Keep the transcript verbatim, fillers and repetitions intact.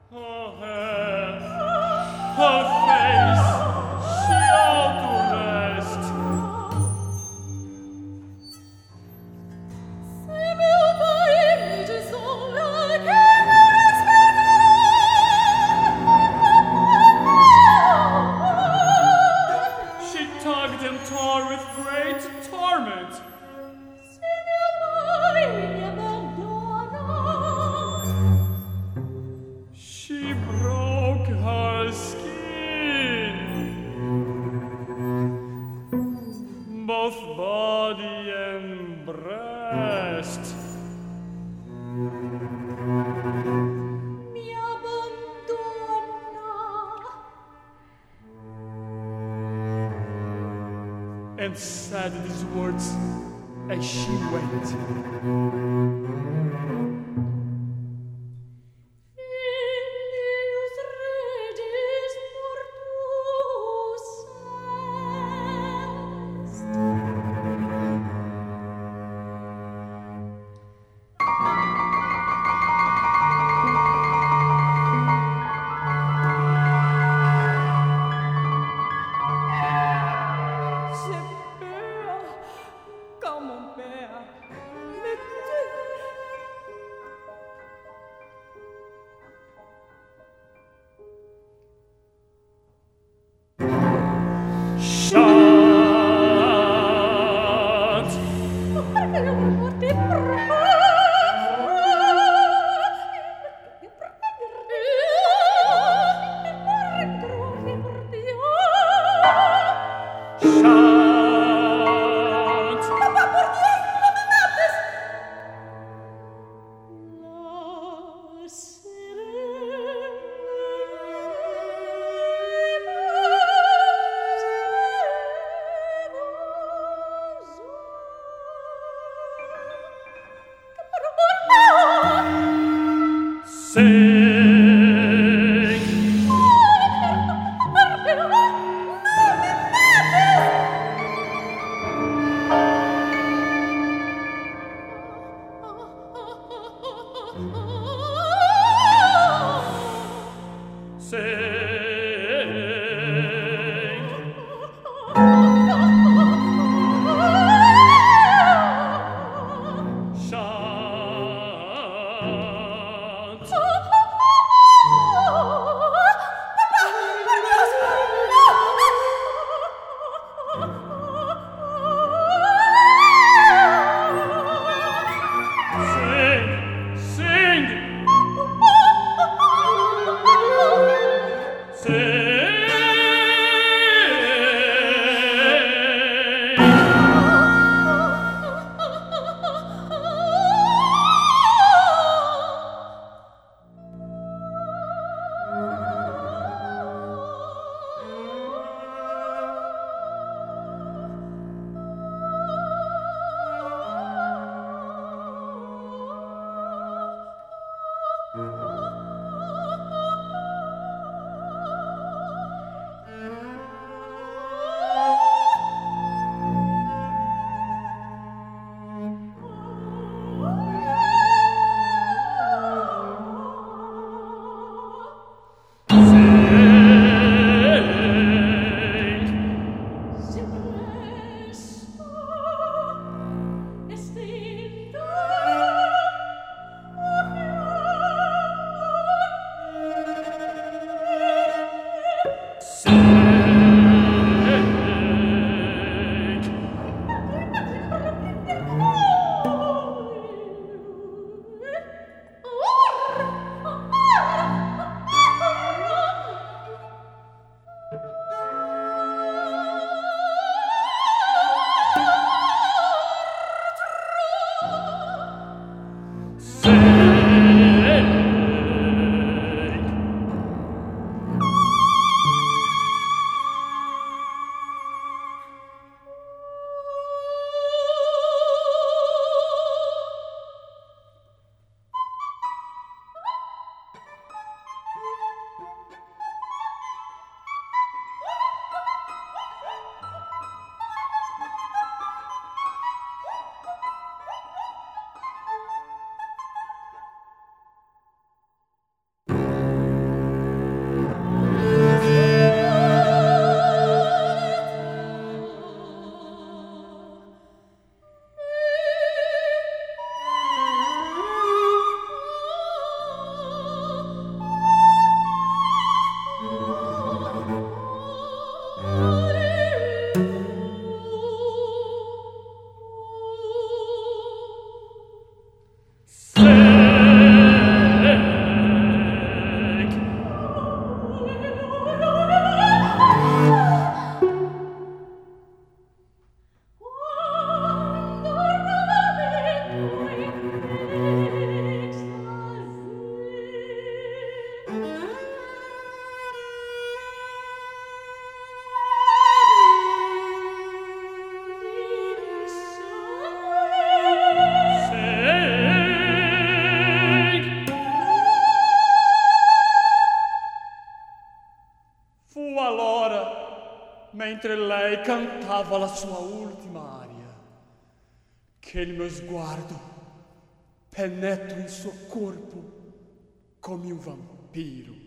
Her hair, her face, she all to rest. She tugged and tore with great torment. She broke her skin, both body and breast. Mi abbandona. And said these words as she went. Filius regis mortus est. C'est peur, quand mon père me tue. Shut! Perché non mi porti Shut! Sing! mentre lei cantava la sua ultima aria, che il mio sguardo penetra il suo corpo come un vampiro.